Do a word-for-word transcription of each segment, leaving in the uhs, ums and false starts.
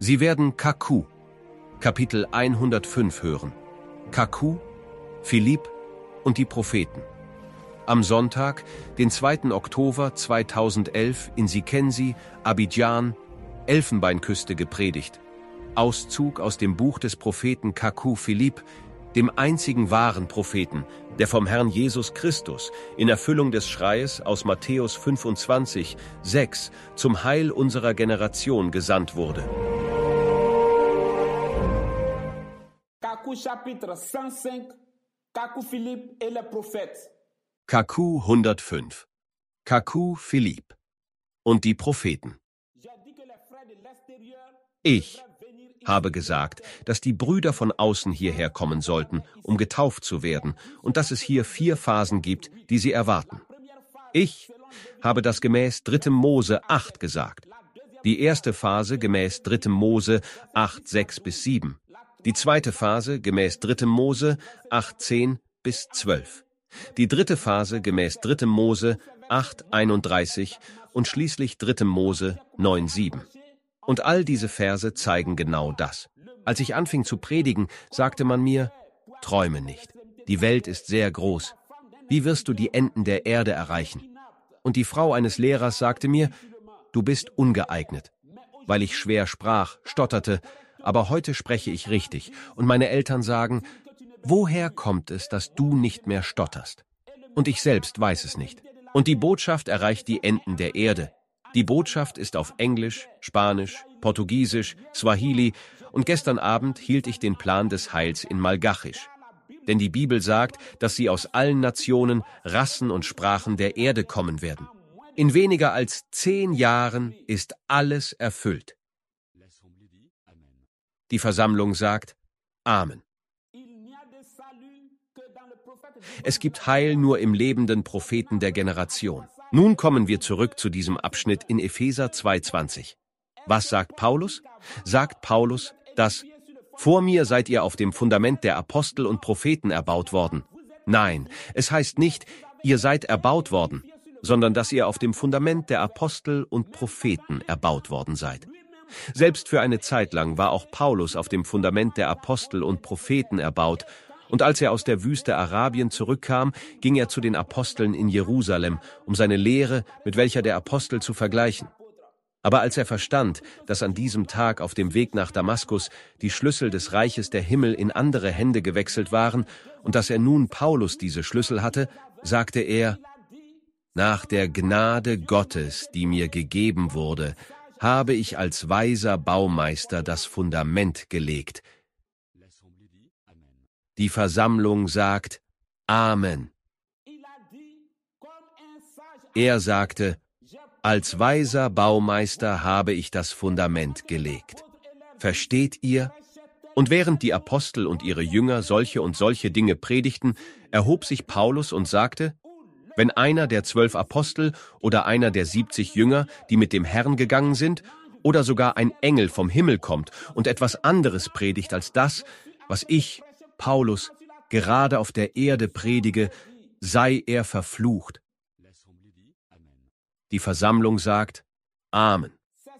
Sie werden Kaku, Kapitel hundertfünf hören. Kaku, Philipp und die Propheten. Am Sonntag, den zweiten Oktober zweitausendelf in Sikensi, Abidjan, Elfenbeinküste gepredigt. Auszug aus dem Buch des Propheten Kaku Philipp, dem einzigen wahren Propheten, der vom Herrn Jesus Christus in Erfüllung des Schreies aus Matthäus fünfundzwanzig, sechs zum Heil unserer Generation gesandt wurde. Kaku chapitre cent cinq, Kaku Philippe et le prophète. Kaku hundertfünf. Kaku Philipp und die Propheten. Ich habe gesagt, dass die Brüder von außen hierher kommen sollten, um getauft zu werden, und dass es hier vier Phasen gibt, die sie erwarten. Ich habe das gemäß dritter Mose acht gesagt. Die erste Phase gemäß dritter Mose acht, sechs bis sieben. Die zweite Phase gemäß dritter Mose acht, zehn bis zwölf. Die dritte Phase gemäß dritter Mose acht, einunddreißig und schließlich dritter Mose neun, sieben. Und all diese Verse zeigen genau das. Als ich anfing zu predigen, sagte man mir, träume nicht. Die Welt ist sehr groß. Wie wirst du die Enden der Erde erreichen? Und die Frau eines Lehrers sagte mir, du bist ungeeignet. Weil ich schwer sprach, stotterte, aber heute spreche ich richtig. Und meine Eltern sagen, woher kommt es, dass du nicht mehr stotterst? Und ich selbst weiß es nicht. Und die Botschaft erreicht die Enden der Erde. Die Botschaft ist auf Englisch, Spanisch, Portugiesisch, Swahili und gestern Abend hielt ich den Plan des Heils in Malgachisch. Denn die Bibel sagt, dass sie aus allen Nationen, Rassen und Sprachen der Erde kommen werden. In weniger als zehn Jahren ist alles erfüllt. Die Versammlung sagt Amen. Es gibt Heil nur im lebenden Propheten der Generation. Nun kommen wir zurück zu diesem Abschnitt in Epheser zwei, zwanzig. Was sagt Paulus? Sagt Paulus, dass vor mir seid ihr auf dem Fundament der Apostel und Propheten erbaut worden. Nein, es heißt nicht, ihr seid erbaut worden, sondern dass ihr auf dem Fundament der Apostel und Propheten erbaut worden seid. Selbst für eine Zeit lang war auch Paulus auf dem Fundament der Apostel und Propheten erbaut, und als er aus der Wüste Arabien zurückkam, ging er zu den Aposteln in Jerusalem, um seine Lehre mit welcher der Apostel zu vergleichen. Aber als er verstand, dass an diesem Tag auf dem Weg nach Damaskus die Schlüssel des Reiches der Himmel in andere Hände gewechselt waren und dass er nun Paulus diese Schlüssel hatte, sagte er, nach der Gnade Gottes, die mir gegeben wurde, habe ich als weiser Baumeister das Fundament gelegt. Die Versammlung sagt Amen. Er sagte, als weiser Baumeister habe ich das Fundament gelegt. Versteht ihr? Und während die Apostel und ihre Jünger solche und solche Dinge predigten, erhob sich Paulus und sagte, wenn einer der zwölf Apostel oder einer der siebzig Jünger, die mit dem Herrn gegangen sind, oder sogar ein Engel vom Himmel kommt und etwas anderes predigt als das, was ich, Paulus, gerade auf der Erde predige, sei er verflucht. Die Versammlung sagt Amen.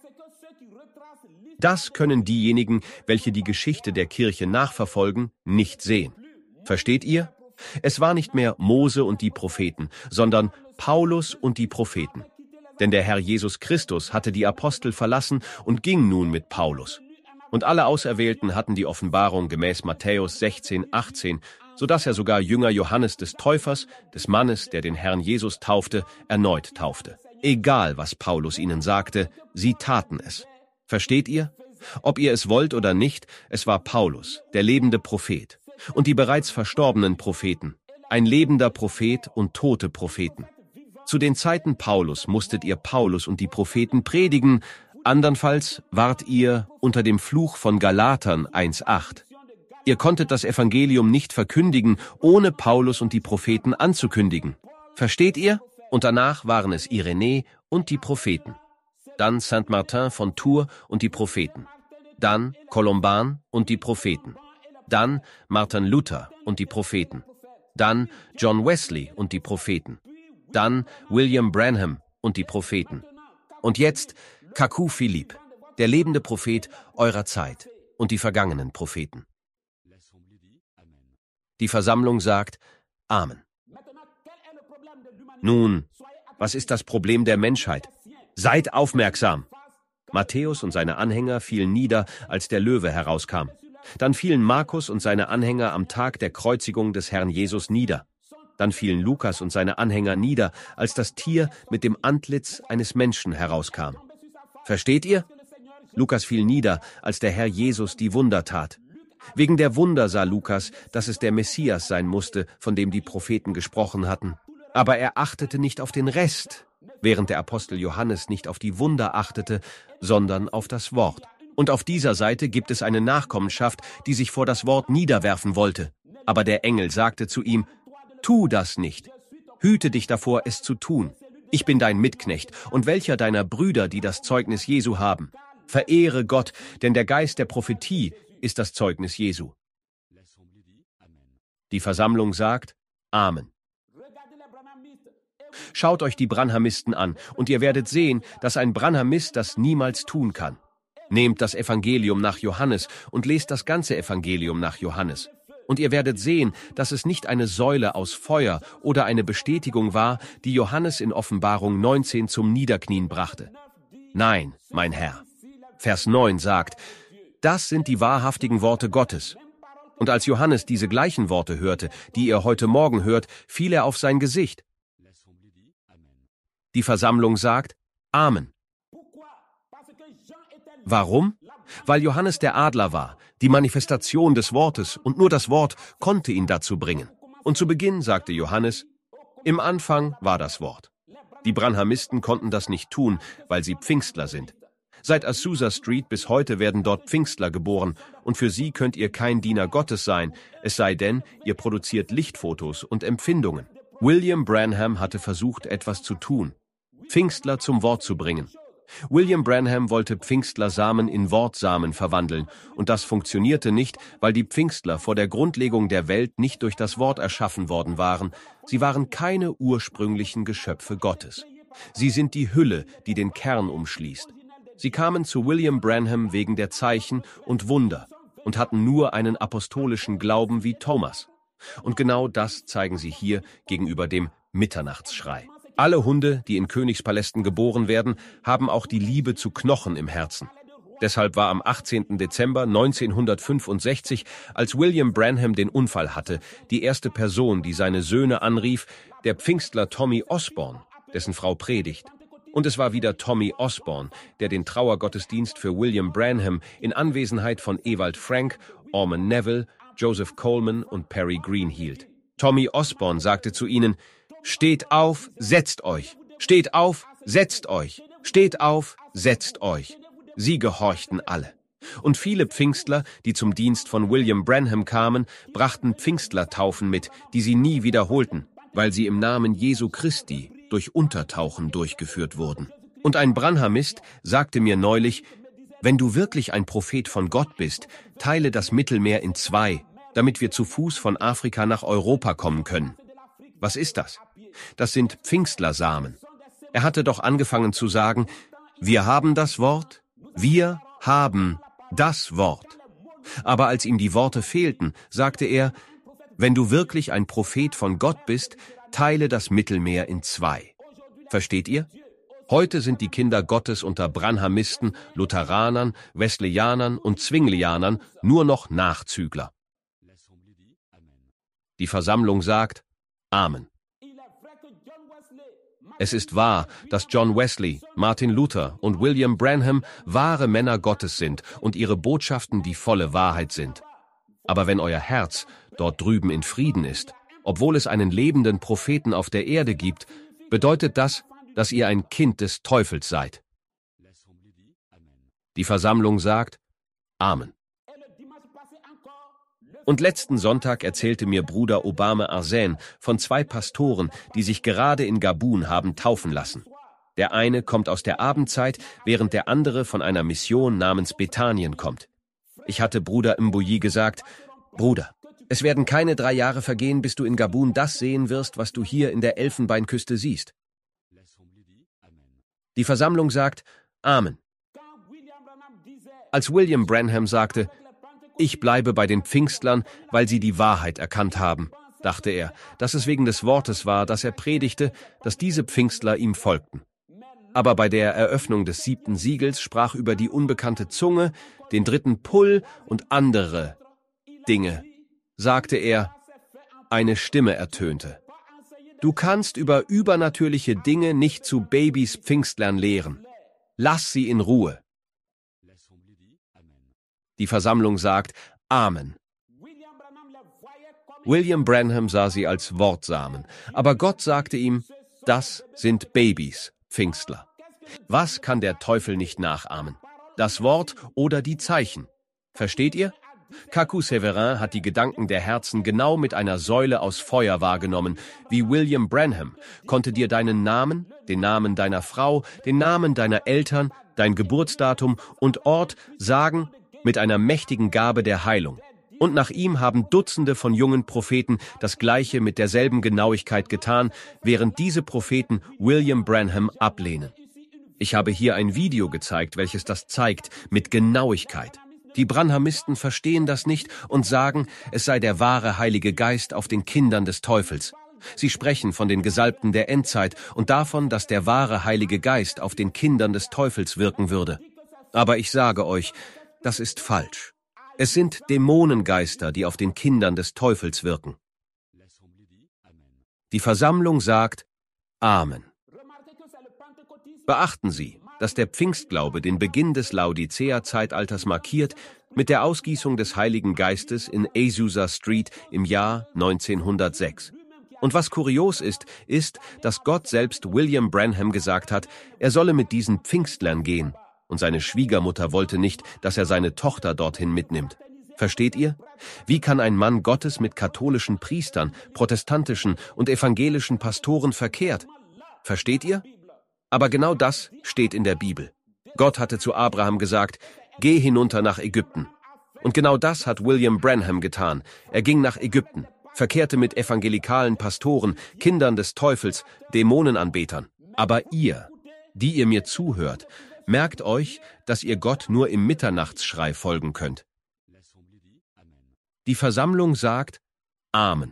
Das können diejenigen, welche die Geschichte der Kirche nachverfolgen, nicht sehen. Versteht ihr? Es war nicht mehr Mose und die Propheten, sondern Paulus und die Propheten. Denn der Herr Jesus Christus hatte die Apostel verlassen und ging nun mit Paulus. Und alle Auserwählten hatten die Offenbarung gemäß Matthäus sechzehn, achtzehn, sodass er sogar Jünger Johannes des Täufers, des Mannes, der den Herrn Jesus taufte, erneut taufte. Egal, was Paulus ihnen sagte, sie taten es. Versteht ihr? Ob ihr es wollt oder nicht, es war Paulus, der lebende Prophet, und die bereits verstorbenen Propheten, ein lebender Prophet und tote Propheten. Zu den Zeiten Paulus musstet ihr Paulus und die Propheten predigen, andernfalls wart ihr unter dem Fluch von Galatern eins acht. Ihr konntet das Evangelium nicht verkündigen, ohne Paulus und die Propheten anzukündigen. Versteht ihr? Und danach waren es Irenä und die Propheten. Dann Saint Martin von Tours und die Propheten. Dann Columban und die Propheten. Dann Martin Luther und die Propheten. Dann John Wesley und die Propheten. Dann William Branham und die Propheten. Und jetzt Kaku Philipp. der lebende Prophet eurer Zeit und die vergangenen Propheten. Die Versammlung sagt Amen. Nun, was ist das Problem der Menschheit? Seid aufmerksam! Matthäus und seine Anhänger fielen nieder, als der Löwe herauskam. Dann fielen Markus und seine Anhänger am Tag der Kreuzigung des Herrn Jesus nieder. Dann fielen Lukas und seine Anhänger nieder, als das Tier mit dem Antlitz eines Menschen herauskam. Versteht ihr? Lukas fiel nieder, als der Herr Jesus die Wunder tat. Wegen der Wunder sah Lukas, dass es der Messias sein musste, von dem die Propheten gesprochen hatten. Aber er achtete nicht auf den Rest, während der Apostel Johannes nicht auf die Wunder achtete, sondern auf das Wort. Und auf dieser Seite gibt es eine Nachkommenschaft, die sich vor das Wort niederwerfen wollte. Aber der Engel sagte zu ihm, tu das nicht. Hüte dich davor, es zu tun. Ich bin dein Mitknecht und welcher deiner Brüder, die das Zeugnis Jesu haben. Verehre Gott, denn der Geist der Prophetie ist das Zeugnis Jesu. Die Versammlung sagt Amen. Schaut euch die Branhamisten an, und ihr werdet sehen, dass ein Branhamist das niemals tun kann. Nehmt das Evangelium nach Johannes und lest das ganze Evangelium nach Johannes. Und ihr werdet sehen, dass es nicht eine Säule aus Feuer oder eine Bestätigung war, die Johannes in Offenbarung neunzehn zum Niederknien brachte. Nein, mein Herr. Vers neun sagt, das sind die wahrhaftigen Worte Gottes. Und als Johannes diese gleichen Worte hörte, die ihr heute Morgen hört, fiel er auf sein Gesicht. Die Versammlung sagt Amen. Warum? Weil Johannes der Adler war, die Manifestation des Wortes, und nur das Wort konnte ihn dazu bringen. Und zu Beginn sagte Johannes, im Anfang war das Wort. Die Branhamisten konnten das nicht tun, weil sie Pfingstler sind. Seit Azusa Street bis heute werden dort Pfingstler geboren, und für sie könnt ihr kein Diener Gottes sein, es sei denn, ihr produziert Lichtfotos und Empfindungen. William Branham hatte versucht, etwas zu tun, Pfingstler zum Wort zu bringen. William Branham wollte Pfingstler-Samen in Wortsamen verwandeln, und das funktionierte nicht, weil die Pfingstler vor der Grundlegung der Welt nicht durch das Wort erschaffen worden waren. Sie waren keine ursprünglichen Geschöpfe Gottes. Sie sind die Hülle, die den Kern umschließt. Sie kamen zu William Branham wegen der Zeichen und Wunder und hatten nur einen apostolischen Glauben wie Thomas. Und genau das zeigen sie hier gegenüber dem Mitternachtsschrei. Alle Hunde, die in Königspalästen geboren werden, haben auch die Liebe zu Knochen im Herzen. Deshalb war am achtzehnten Dezember neunzehnhundertfünfundsechzig, als William Branham den Unfall hatte, die erste Person, die seine Söhne anrief, der Pfingstler Tommy Osborne, dessen Frau predigt. Und es war wieder Tommy Osborne, der den Trauergottesdienst für William Branham in Anwesenheit von Ewald Frank, Orman Neville, Joseph Coleman und Perry Green hielt. Tommy Osborne sagte zu ihnen, »Steht auf, setzt euch! Steht auf, setzt euch! Steht auf, setzt euch!« Sie gehorchten alle. Und viele Pfingstler, die zum Dienst von William Branham kamen, brachten Pfingstlertaufen mit, die sie nie wiederholten, weil sie im Namen Jesu Christi durch Untertauchen durchgeführt wurden. Und ein Branhamist sagte mir neulich, wenn du wirklich ein Prophet von Gott bist, teile das Mittelmeer in zwei, damit wir zu Fuß von Afrika nach Europa kommen können. Was ist das? Das sind Pfingstlersamen. Er hatte doch angefangen zu sagen, wir haben das Wort, wir haben das Wort. Aber als ihm die Worte fehlten, sagte er, wenn du wirklich ein Prophet von Gott bist, teile das Mittelmeer in zwei. Versteht ihr? Heute sind die Kinder Gottes unter Branhamisten, Lutheranern, Wesleyanern und Zwinglianern nur noch Nachzügler. Die Versammlung sagt Amen. Es ist wahr, dass John Wesley, Martin Luther und William Branham wahre Männer Gottes sind und ihre Botschaften die volle Wahrheit sind. Aber wenn euer Herz dort drüben in Frieden ist, obwohl es einen lebenden Propheten auf der Erde gibt, bedeutet das, dass ihr ein Kind des Teufels seid. Die Versammlung sagt Amen. Und letzten Sonntag erzählte mir Bruder Obama Arsène von zwei Pastoren, die sich gerade in Gabun haben taufen lassen. Der eine kommt aus der Abendzeit, während der andere von einer Mission namens Bethanien kommt. Ich hatte Bruder Mbouyi gesagt, Bruder, es werden keine drei Jahre vergehen, bis du in Gabun das sehen wirst, was du hier in der Elfenbeinküste siehst. Die Versammlung sagt Amen. Als William Branham sagte, »Ich bleibe bei den Pfingstlern, weil sie die Wahrheit erkannt haben«, dachte er, dass es wegen des Wortes war, das er predigte, dass diese Pfingstler ihm folgten. Aber bei der Eröffnung des siebten Siegels sprach über die unbekannte Zunge, den dritten Pull und andere Dinge, sagte er, eine Stimme ertönte. »Du kannst über übernatürliche Dinge nicht zu Babys Pfingstlern lehren. Lass sie in Ruhe.« Die Versammlung sagt Amen. William Branham sah sie als Wortsamen, aber Gott sagte ihm, das sind Babys, Pfingstler. Was kann der Teufel nicht nachahmen? Das Wort oder die Zeichen? Versteht ihr? Kaku Severin hat die Gedanken der Herzen genau mit einer Säule aus Feuer wahrgenommen, wie William Branham konnte dir deinen Namen, den Namen deiner Frau, den Namen deiner Eltern, dein Geburtsdatum und Ort sagen mit einer mächtigen Gabe der Heilung. Und nach ihm haben Dutzende von jungen Propheten das Gleiche mit derselben Genauigkeit getan, während diese Propheten William Branham ablehnen. Ich habe hier ein Video gezeigt, welches das zeigt, mit Genauigkeit. Die Branhamisten verstehen das nicht und sagen, es sei der wahre Heilige Geist auf den Kindern des Teufels. Sie sprechen von den Gesalbten der Endzeit und davon, dass der wahre Heilige Geist auf den Kindern des Teufels wirken würde. Aber ich sage euch, das ist falsch. Es sind Dämonengeister, die auf den Kindern des Teufels wirken. Die Versammlung sagt Amen. Beachten Sie, dass der Pfingstglaube den Beginn des Laodicea-Zeitalters markiert mit der Ausgießung des Heiligen Geistes in Azusa Street im Jahr neunzehnhundertsechs. Und was kurios ist, ist, dass Gott selbst William Branham gesagt hat, er solle mit diesen Pfingstlern gehen. Und seine Schwiegermutter wollte nicht, dass er seine Tochter dorthin mitnimmt. Versteht ihr? Wie kann ein Mann Gottes mit katholischen Priestern, protestantischen und evangelischen Pastoren verkehrt? Versteht ihr? Aber genau das steht in der Bibel. Gott hatte zu Abraham gesagt, geh hinunter nach Ägypten. Und genau das hat William Branham getan. Er ging nach Ägypten, verkehrte mit evangelikalen Pastoren, Kindern des Teufels, Dämonenanbetern. Aber ihr, die ihr mir zuhört, merkt euch, dass ihr Gott nur im Mitternachtsschrei folgen könnt. Die Versammlung sagt Amen.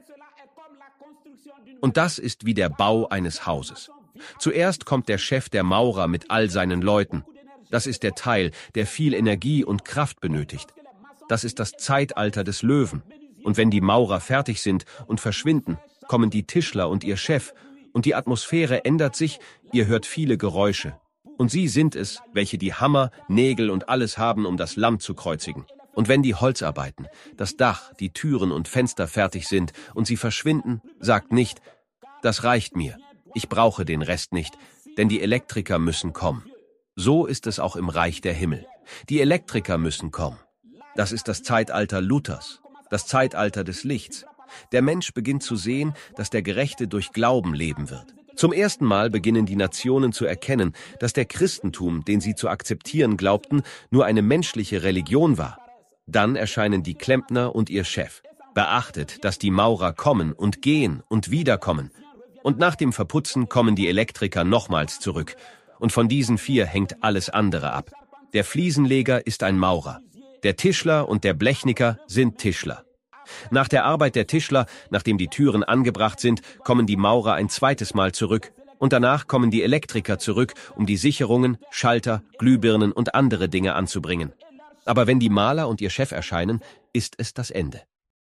Und das ist wie der Bau eines Hauses. Zuerst kommt der Chef der Maurer mit all seinen Leuten. Das ist der Teil, der viel Energie und Kraft benötigt. Das ist das Zeitalter des Löwen. Und wenn die Maurer fertig sind und verschwinden, kommen die Tischler und ihr Chef, und die Atmosphäre ändert sich, ihr hört viele Geräusche. Und sie sind es, welche die Hammer, Nägel und alles haben, um das Lamm zu kreuzigen. Und wenn die Holzarbeiten, das Dach, die Türen und Fenster fertig sind und sie verschwinden, sagt nicht, das reicht mir. Ich brauche den Rest nicht, denn die Elektriker müssen kommen. So ist es auch im Reich der Himmel. Die Elektriker müssen kommen. Das ist das Zeitalter Luthers, das Zeitalter des Lichts. Der Mensch beginnt zu sehen, dass der Gerechte durch Glauben leben wird. Zum ersten Mal beginnen die Nationen zu erkennen, dass der Christentum, den sie zu akzeptieren glaubten, nur eine menschliche Religion war. Dann erscheinen die Klempner und ihr Chef. Beachtet, dass die Maurer kommen und gehen und wiederkommen. Und nach dem Verputzen kommen die Elektriker nochmals zurück. Und von diesen vier hängt alles andere ab. Der Fliesenleger ist ein Maurer. Der Tischler und der Blechnicker sind Tischler. Nach der Arbeit der Tischler, nachdem die Türen angebracht sind, kommen die Maurer ein zweites Mal zurück. Und danach kommen die Elektriker zurück, um die Sicherungen, Schalter, Glühbirnen und andere Dinge anzubringen. Aber wenn die Maler und ihr Chef erscheinen, ist es das Ende.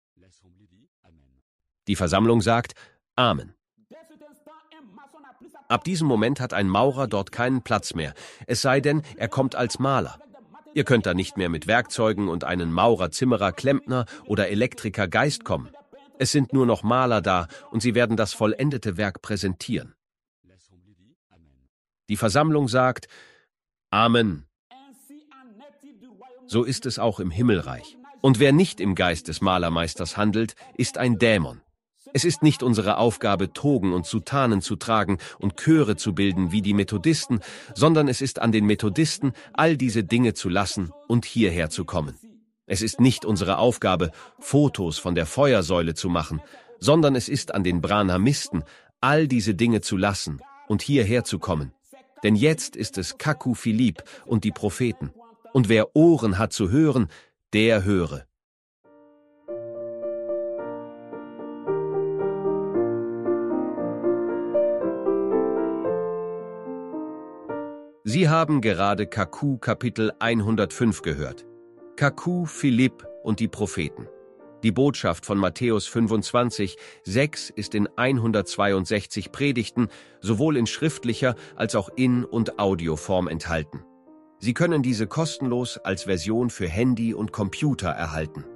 Die Versammlung sagt Amen. Ab diesem Moment hat ein Maurer dort keinen Platz mehr, es sei denn, er kommt als Maler. Ihr könnt da nicht mehr mit Werkzeugen und einen Maurer, Zimmerer, Klempner oder Elektriker Geist kommen. Es sind nur noch Maler da und sie werden das vollendete Werk präsentieren. Die Versammlung sagt Amen. So ist es auch im Himmelreich. Und wer nicht im Geist des Malermeisters handelt, ist ein Dämon. Es ist nicht unsere Aufgabe, Togen und Sutanen zu tragen und Chöre zu bilden wie die Methodisten, sondern es ist an den Methodisten, all diese Dinge zu lassen und hierher zu kommen. Es ist nicht unsere Aufgabe, Fotos von der Feuersäule zu machen, sondern es ist an den Branhamisten, all diese Dinge zu lassen und hierher zu kommen. Denn jetzt ist es Kaku Philipp und die Propheten. Und wer Ohren hat zu hören, der höre. Sie haben gerade Kaku Kapitel hundertfünf gehört. Kaku, Philipp und die Propheten. Die Botschaft von Matthäus fünfundzwanzig, sechs ist in hundertzweiundsechzig Predigten sowohl in schriftlicher als auch in- und Audioform enthalten. Sie können diese kostenlos als Version für Handy und Computer erhalten.